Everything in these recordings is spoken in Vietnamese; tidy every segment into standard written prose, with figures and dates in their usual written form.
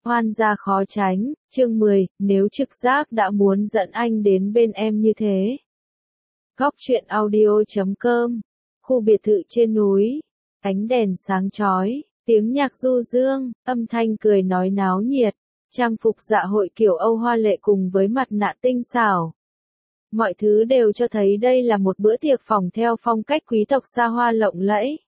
Oan gia khó tránh, chương 10, nếu trực giác đã muốn dẫn anh đến bên em như thế. Góc truyện audio.com, khu biệt thự trên núi, ánh đèn sáng chói, tiếng nhạc du dương, âm thanh cười nói náo nhiệt, trang phục dạ hội kiểu Âu hoa lệ cùng với mặt nạ tinh xảo. Mọi thứ đều cho thấy đây là một bữa tiệc phòng theo phong cách quý tộc xa hoa lộng lẫy.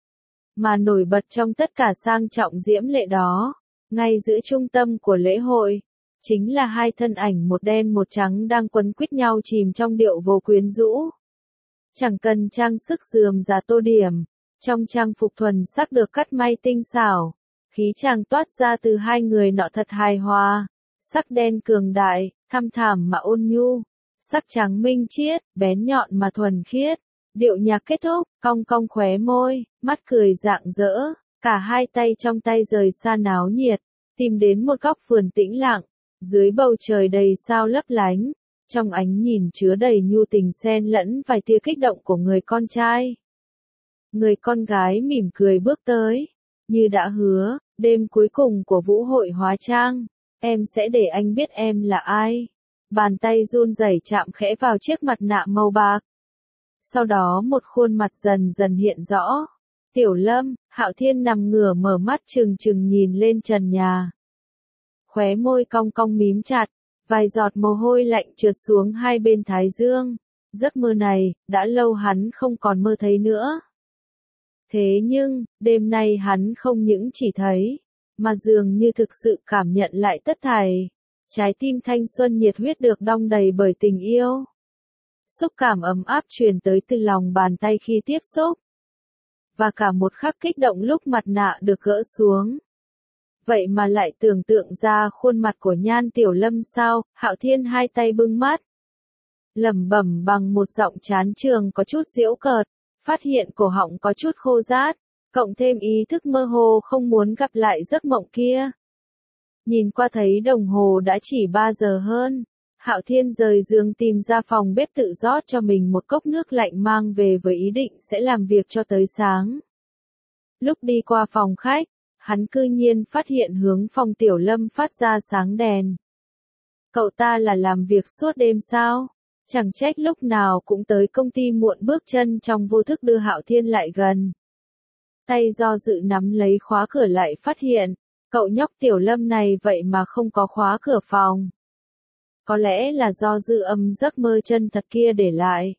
Mà nổi bật trong tất cả sang trọng diễm lệ đó, ngay giữa trung tâm của lễ hội, chính là hai thân ảnh một đen một trắng đang quấn quýt nhau chìm trong điệu vô quyến rũ. Chẳng cần trang sức rườm rà tô điểm, trong trang phục thuần sắc được cắt may tinh xảo, khí chàng toát ra từ hai người nọ thật hài hòa, sắc đen cường đại, thăm thẳm mà ôn nhu, sắc trắng minh triết, bén nhọn mà thuần khiết. Điệu nhạc kết thúc, cong cong khóe môi, mắt cười rạng rỡ, cả hai tay trong tay rời xa náo nhiệt, tìm đến một góc vườn tĩnh lặng, dưới bầu trời đầy sao lấp lánh, trong ánh nhìn chứa đầy nhu tình xen lẫn vài tia kích động của người con trai. Người con gái mỉm cười bước tới, như đã hứa, đêm cuối cùng của vũ hội hóa trang, em sẽ để anh biết em là ai. Bàn tay run rẩy chạm khẽ vào chiếc mặt nạ màu bạc. Sau đó một khuôn mặt dần dần hiện rõ. Tiểu Lâm, Hạo Thiên nằm ngửa mở mắt trừng trừng nhìn lên trần nhà. Khóe môi cong cong mím chặt, vài giọt mồ hôi lạnh trượt xuống hai bên thái dương. Giấc mơ này, đã lâu hắn không còn mơ thấy nữa. Thế nhưng, đêm nay hắn không những chỉ thấy, mà dường như thực sự cảm nhận lại tất thảy. Trái tim thanh xuân nhiệt huyết được đong đầy bởi tình yêu. Xúc cảm ấm áp truyền tới từ lòng bàn tay khi tiếp xúc. Và cả một khắc kích động lúc mặt nạ được gỡ xuống. Vậy mà lại tưởng tượng ra khuôn mặt của Nhan Tiểu Lâm sao? Hạo Thiên hai tay bưng mắt, lẩm bẩm bằng một giọng chán chường có chút giễu cợt, phát hiện cổ họng có chút khô rát, cộng thêm ý thức mơ hồ không muốn gặp lại giấc mộng kia. Nhìn qua thấy đồng hồ đã chỉ 3 giờ hơn. Hạo Thiên rời giường tìm ra phòng bếp tự rót cho mình một cốc nước lạnh mang về với ý định sẽ làm việc cho tới sáng. Lúc đi qua phòng khách, hắn cư nhiên phát hiện hướng phòng Tiểu Lâm phát ra sáng đèn. Cậu ta là làm việc suốt đêm sao? Chẳng trách lúc nào cũng tới công ty muộn, bước chân trong vô thức đưa Hạo Thiên lại gần. Tay do dự nắm lấy khóa cửa lại phát hiện, cậu nhóc Tiểu Lâm này vậy mà không có khóa cửa phòng. Có lẽ là do dư âm giấc mơ chân thật kia để lại.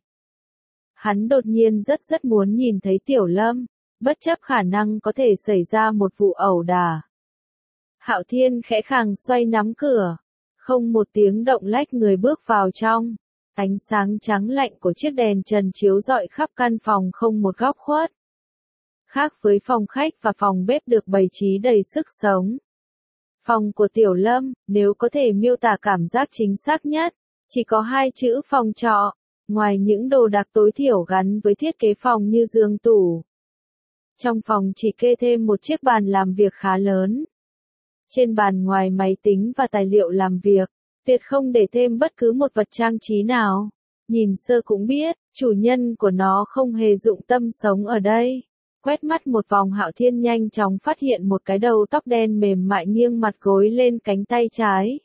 Hắn đột nhiên rất muốn nhìn thấy Tiểu Lâm, bất chấp khả năng có thể xảy ra một vụ ẩu đả. Hạo Thiên khẽ khàng xoay nắm cửa, không một tiếng động lách người bước vào trong. Ánh sáng trắng lạnh của chiếc đèn trần chiếu rọi khắp căn phòng không một góc khuất. Khác với phòng khách và phòng bếp được bày trí đầy sức sống. Phòng của Tiểu Lâm, nếu có thể miêu tả cảm giác chính xác nhất, chỉ có hai chữ phòng trọ, ngoài những đồ đạc tối thiểu gắn với thiết kế phòng như giường tủ. Trong phòng chỉ kê thêm một chiếc bàn làm việc khá lớn. Trên bàn ngoài máy tính và tài liệu làm việc, tuyệt không để thêm bất cứ một vật trang trí nào. Nhìn sơ cũng biết, chủ nhân của nó không hề dụng tâm sống ở đây. Quét mắt một vòng, Hạo Thiên nhanh chóng phát hiện một cái đầu tóc đen mềm mại nghiêng mặt gối lên cánh tay trái.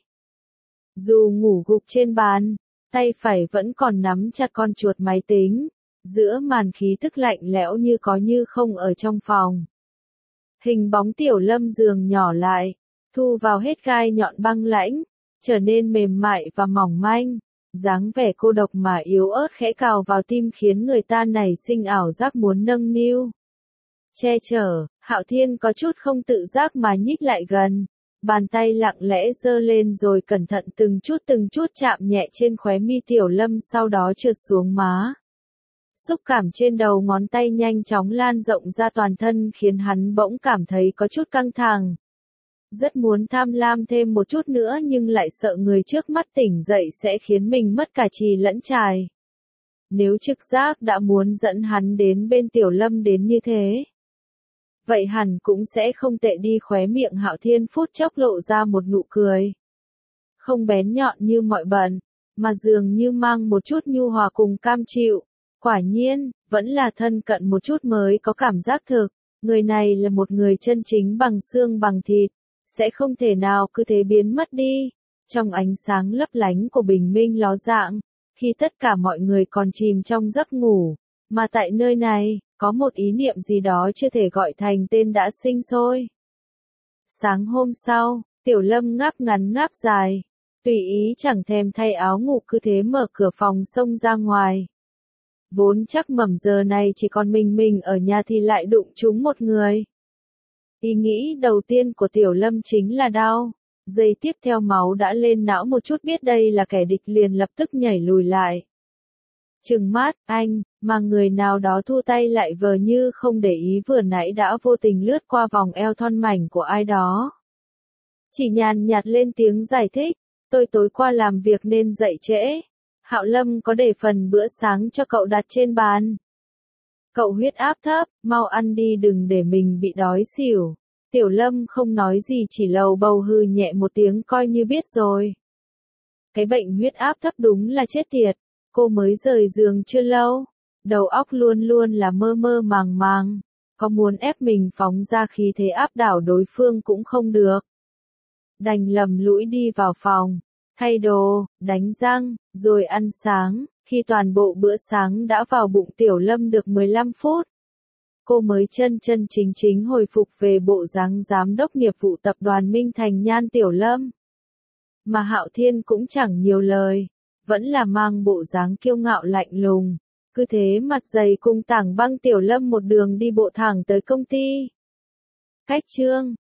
Dù ngủ gục trên bàn, tay phải vẫn còn nắm chặt con chuột máy tính, giữa màn khí tức lạnh lẽo như có như không ở trong phòng. Hình bóng Tiểu Lâm giường nhỏ lại, thu vào hết gai nhọn băng lãnh, trở nên mềm mại và mỏng manh. Dáng vẻ cô độc mà yếu ớt khẽ cào vào tim khiến người ta nảy sinh ảo giác muốn nâng niu. Che chở, Hạo Thiên có chút không tự giác mà nhích lại gần, bàn tay lặng lẽ giơ lên rồi cẩn thận từng chút chạm nhẹ trên khóe mi Tiểu Lâm, sau đó trượt xuống má. Xúc cảm trên đầu ngón tay nhanh chóng lan rộng ra toàn thân khiến hắn bỗng cảm thấy có chút căng thẳng. Rất muốn tham lam thêm một chút nữa nhưng lại sợ người trước mắt tỉnh dậy sẽ khiến mình mất cả trì lẫn trài. Nếu trực giác đã muốn dẫn hắn đến bên Tiểu Lâm đến như thế, vậy hẳn cũng sẽ không tệ đi. Khóe miệng Hạo Thiên phút chốc lộ ra một nụ cười. Không bén nhọn như mọi bận, mà dường như mang một chút nhu hòa cùng cam chịu. Quả nhiên, vẫn là thân cận một chút mới có cảm giác thực. Người này là một người chân chính bằng xương bằng thịt. sẽ không thể nào cứ thế biến mất đi. Trong ánh sáng lấp lánh của bình minh ló dạng, khi tất cả mọi người còn chìm trong giấc ngủ, mà tại nơi này, có một ý niệm gì đó chưa thể gọi thành tên đã sinh sôi. Sáng hôm sau, Tiểu Lâm ngáp ngắn ngáp dài, tùy ý chẳng thèm thay áo ngủ cứ thế mở cửa phòng xông ra ngoài. Vốn chắc mẩm giờ này chỉ còn mình ở nhà thì lại đụng trúng một người. Ý nghĩ đầu tiên của Tiểu Lâm chính là đau. Giây tiếp theo máu đã lên não một chút biết đây là kẻ địch liền lập tức nhảy lùi lại. Trừng mắt, anh, mà người nào đó thu tay lại vờ như không để ý vừa nãy đã vô tình lướt qua vòng eo thon mảnh của ai đó. Chỉ nhàn nhạt lên tiếng giải thích, tôi tối qua làm việc nên dậy trễ. Hạo Lâm có để phần bữa sáng cho cậu đặt trên bàn. Cậu huyết áp thấp, mau ăn đi đừng để mình bị đói xỉu. Tiểu Lâm không nói gì chỉ lầu bầu hừ nhẹ một tiếng coi như biết rồi. Cái bệnh huyết áp thấp đúng là chết tiệt, cô mới rời giường chưa lâu, đầu óc luôn luôn là mơ mơ màng màng, có muốn ép mình phóng ra khí thế áp đảo đối phương cũng không được. Đành lầm lũi đi vào phòng, thay đồ, đánh răng, rồi ăn sáng, khi toàn bộ bữa sáng đã vào bụng Tiểu Lâm được 15 phút. Cô mới chân chính hồi phục về bộ dáng giám đốc nghiệp vụ tập đoàn Minh Thành Nhan Tiểu Lâm. Mà Hạo Thiên cũng chẳng nhiều lời, vẫn là mang bộ dáng kiêu ngạo lạnh lùng, cứ thế mặt dày cùng Tảng Băng Tiểu Lâm một đường đi bộ thẳng tới công ty. Cách chương